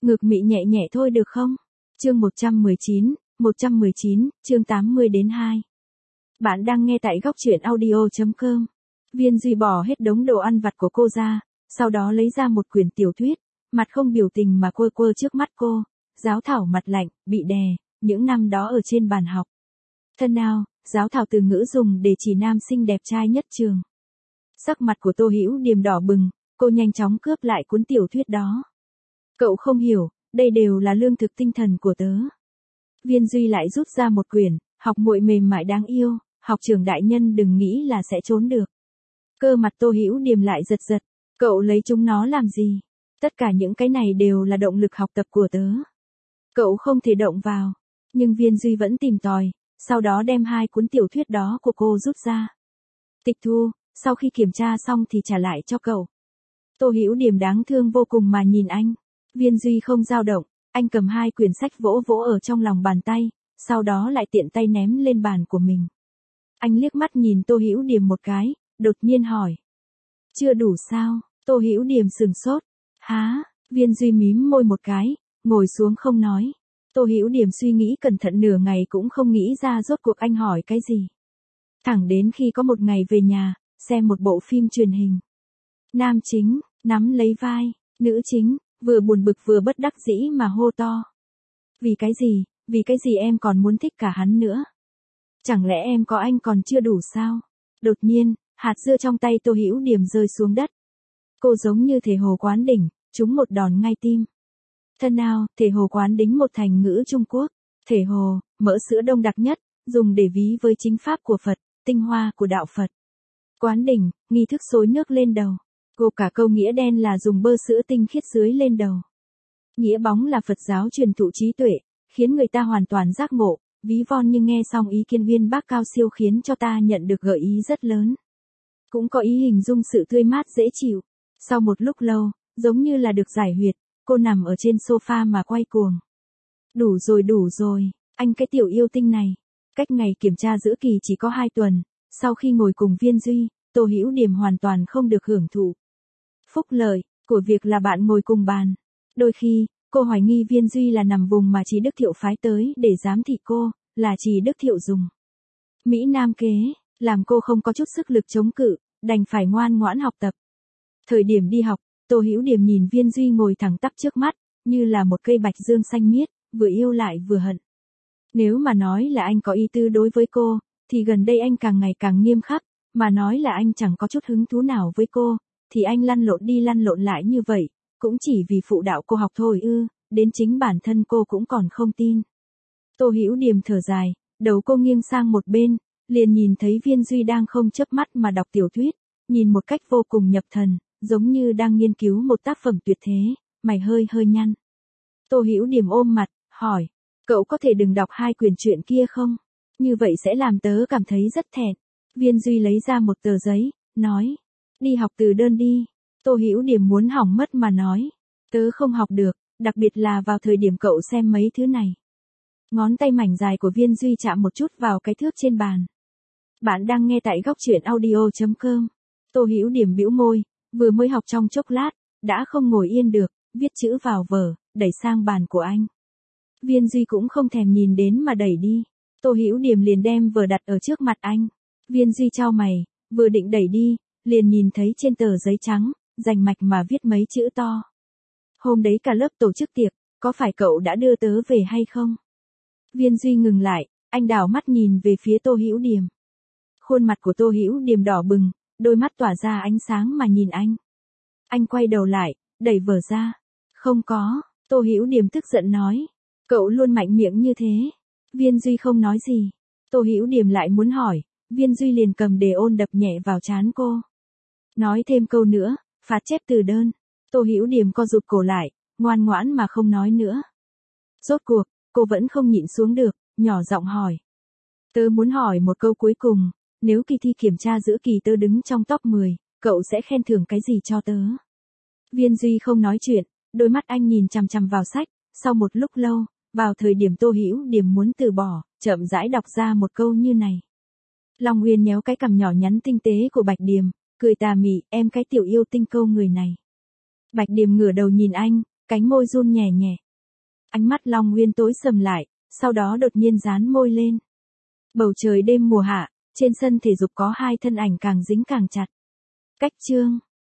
Ngược mị nhẹ nhẹ thôi được không? Chương 119, chương 80-2. Bạn đang nghe tại góc truyện audio.com. Viên Duy bỏ hết đống đồ ăn vặt của cô ra, sau đó lấy ra một quyển tiểu thuyết, mặt không biểu tình mà quơ quơ trước mắt cô, Giáo Thảo mặt lạnh, bị đè, những năm đó ở trên bàn học. Thân nào, Giáo Thảo từ ngữ dùng để chỉ nam sinh đẹp trai nhất trường. Sắc mặt của Tô Hữu Điềm đỏ bừng, cô nhanh chóng cướp lại cuốn tiểu thuyết đó. Cậu không hiểu, đây đều là lương thực tinh thần của tớ. Viên Duy lại rút ra một quyển, Học muội mềm mại đáng yêu, học trưởng đại nhân đừng nghĩ là sẽ trốn được. Cơ mặt Tô Hữu Điềm lại giật giật, cậu lấy chúng nó làm gì? Tất cả những cái này đều là động lực học tập của tớ. Cậu không thể động vào, nhưng Viên Duy vẫn tìm tòi, sau đó đem hai cuốn tiểu thuyết đó của cô rút ra. Tịch thu, sau khi kiểm tra xong thì trả lại cho cậu. Tô Hữu Điềm đáng thương vô cùng mà nhìn anh. Viên Duy không dao động, anh cầm hai quyển sách vỗ vỗ ở trong lòng bàn tay, sau đó lại tiện tay ném lên bàn của mình. Anh liếc mắt nhìn Tô Hữu Điềm một cái, đột nhiên hỏi. Chưa đủ sao? Tô Hữu Điềm sừng sốt. Há? Viên Duy mím môi một cái, ngồi xuống không nói. Tô Hữu Điềm suy nghĩ cẩn thận nửa ngày cũng không nghĩ ra rốt cuộc anh hỏi cái gì. Thẳng đến khi có một ngày về nhà, xem một bộ phim truyền hình. Nam chính, nắm lấy vai, nữ chính, vừa buồn bực vừa bất đắc dĩ mà hô to. Vì cái gì em còn muốn thích cả hắn nữa? Chẳng lẽ em có anh còn chưa đủ sao? Đột nhiên, hạt dưa trong tay Tô Hữu Điềm rơi xuống đất. Cô giống như thể hồ quán đỉnh, trúng một đòn ngay tim. Thân nào, thể hồ quán đính một thành ngữ Trung Quốc. Thể hồ, mỡ sữa đông đặc nhất, dùng để ví với chính pháp của Phật, tinh hoa của đạo Phật. Quán đỉnh, nghi thức xối nước lên đầu. Gộp cả câu nghĩa đen là dùng bơ sữa tinh khiết dưới lên đầu. Nghĩa bóng là Phật giáo truyền thụ trí tuệ, khiến người ta hoàn toàn giác ngộ, ví von nhưng nghe xong ý kiến uyên bác cao siêu khiến cho ta nhận được gợi ý rất lớn. Cũng có ý hình dung sự tươi mát dễ chịu. Sau một lúc lâu, giống như là được giải huyệt, cô nằm ở trên sofa mà quay cuồng. Đủ rồi, anh cái tiểu yêu tinh này. Cách ngày kiểm tra giữa kỳ chỉ có 2 tuần, sau khi ngồi cùng Viên Duy, Tô Hữu Điềm hoàn toàn không được hưởng thụ phúc lợi của việc là bạn ngồi cùng bàn. Đôi khi, cô hoài nghi Viên Duy là nằm vùng mà Trì Đức Thiệu phái tới để giám thị cô, là Trì Đức Thiệu dùng Mỹ Nam kế, làm cô không có chút sức lực chống cự, đành phải ngoan ngoãn học tập. Thời điểm đi học, Tô Hữu Điềm nhìn Viên Duy ngồi thẳng tắp trước mắt, như là một cây bạch dương xanh miết, vừa yêu lại vừa hận. Nếu mà nói là anh có ý tư đối với cô, thì gần đây anh càng ngày càng nghiêm khắc, mà nói là anh chẳng có chút hứng thú nào với cô, thì anh lăn lộn đi lăn lộn lại như vậy, cũng chỉ vì phụ đạo cô học thôi ư, đến chính bản thân cô cũng còn không tin. Tô Hữu Điềm thở dài, đầu cô nghiêng sang một bên, liền nhìn thấy Viên Duy đang không chớp mắt mà đọc tiểu thuyết, nhìn một cách vô cùng nhập thần, giống như đang nghiên cứu một tác phẩm tuyệt thế, mày hơi nhăn. Tô Hữu Điềm ôm mặt, hỏi, cậu có thể đừng đọc 2 quyển truyện kia không? Như vậy sẽ làm tớ cảm thấy rất thẹn. Viên Duy lấy ra một tờ giấy, nói, đi học từ đơn đi. Tô Hữu Điềm muốn hỏng mất mà nói, tớ không học được, đặc biệt là vào thời điểm cậu xem mấy thứ này. Ngón tay mảnh dài của Viên Duy chạm một chút vào cái thước trên bàn. Bạn đang nghe tại góc truyện audio.com. Tô Hữu Điềm bĩu môi, vừa mới học trong chốc lát, đã không ngồi yên được, viết chữ vào vở, đẩy sang bàn của anh. Viên Duy cũng không thèm nhìn đến mà đẩy đi. Tô Hữu Điềm liền đem vở đặt ở trước mặt anh. Viên Duy chau mày, vừa định đẩy đi, liền nhìn thấy trên tờ giấy trắng, rành mạch mà viết mấy chữ to. Hôm đấy cả lớp tổ chức tiệc, có phải cậu đã đưa tớ về hay không? Viên Duy ngừng lại, anh đảo mắt nhìn về phía Tô Hữu Điềm. Khuôn mặt của Tô Hữu Điềm đỏ bừng, đôi mắt tỏa ra ánh sáng mà nhìn anh. Anh quay đầu lại, đẩy vở ra. Không có, Tô Hữu Điềm tức giận nói. Cậu luôn mạnh miệng như thế. Viên Duy không nói gì. Tô Hữu Điềm lại muốn hỏi, Viên Duy liền cầm đề ôn đập nhẹ vào trán cô. Nói thêm câu nữa, phạt chép từ đơn. Tô Hữu Điềm co rụt cổ lại, ngoan ngoãn mà không nói nữa. Rốt cuộc, cô vẫn không nhịn xuống được, nhỏ giọng hỏi. Tớ muốn hỏi một câu cuối cùng, nếu kỳ thi kiểm tra giữa kỳ tớ đứng trong top 10, cậu sẽ khen thưởng cái gì cho tớ? Viên Duy không nói chuyện, đôi mắt anh nhìn chằm chằm vào sách, sau một lúc lâu, vào thời điểm Tô Hữu Điềm muốn từ bỏ, chậm rãi đọc ra một câu như này. Long Uyên nhéo cái cằm nhỏ nhắn tinh tế của Bạch Điềm, cười tà mị, em cái tiểu yêu tinh câu người này. Bạch Điềm ngửa đầu nhìn anh, Cánh môi run nhẹ nhẹ. Ánh mắt Long Nguyên tối sầm lại, sau đó đột nhiên dán môi lên. Bầu trời đêm mùa hạ, trên sân thể dục có hai thân ảnh càng dính càng chặt. Cách Chương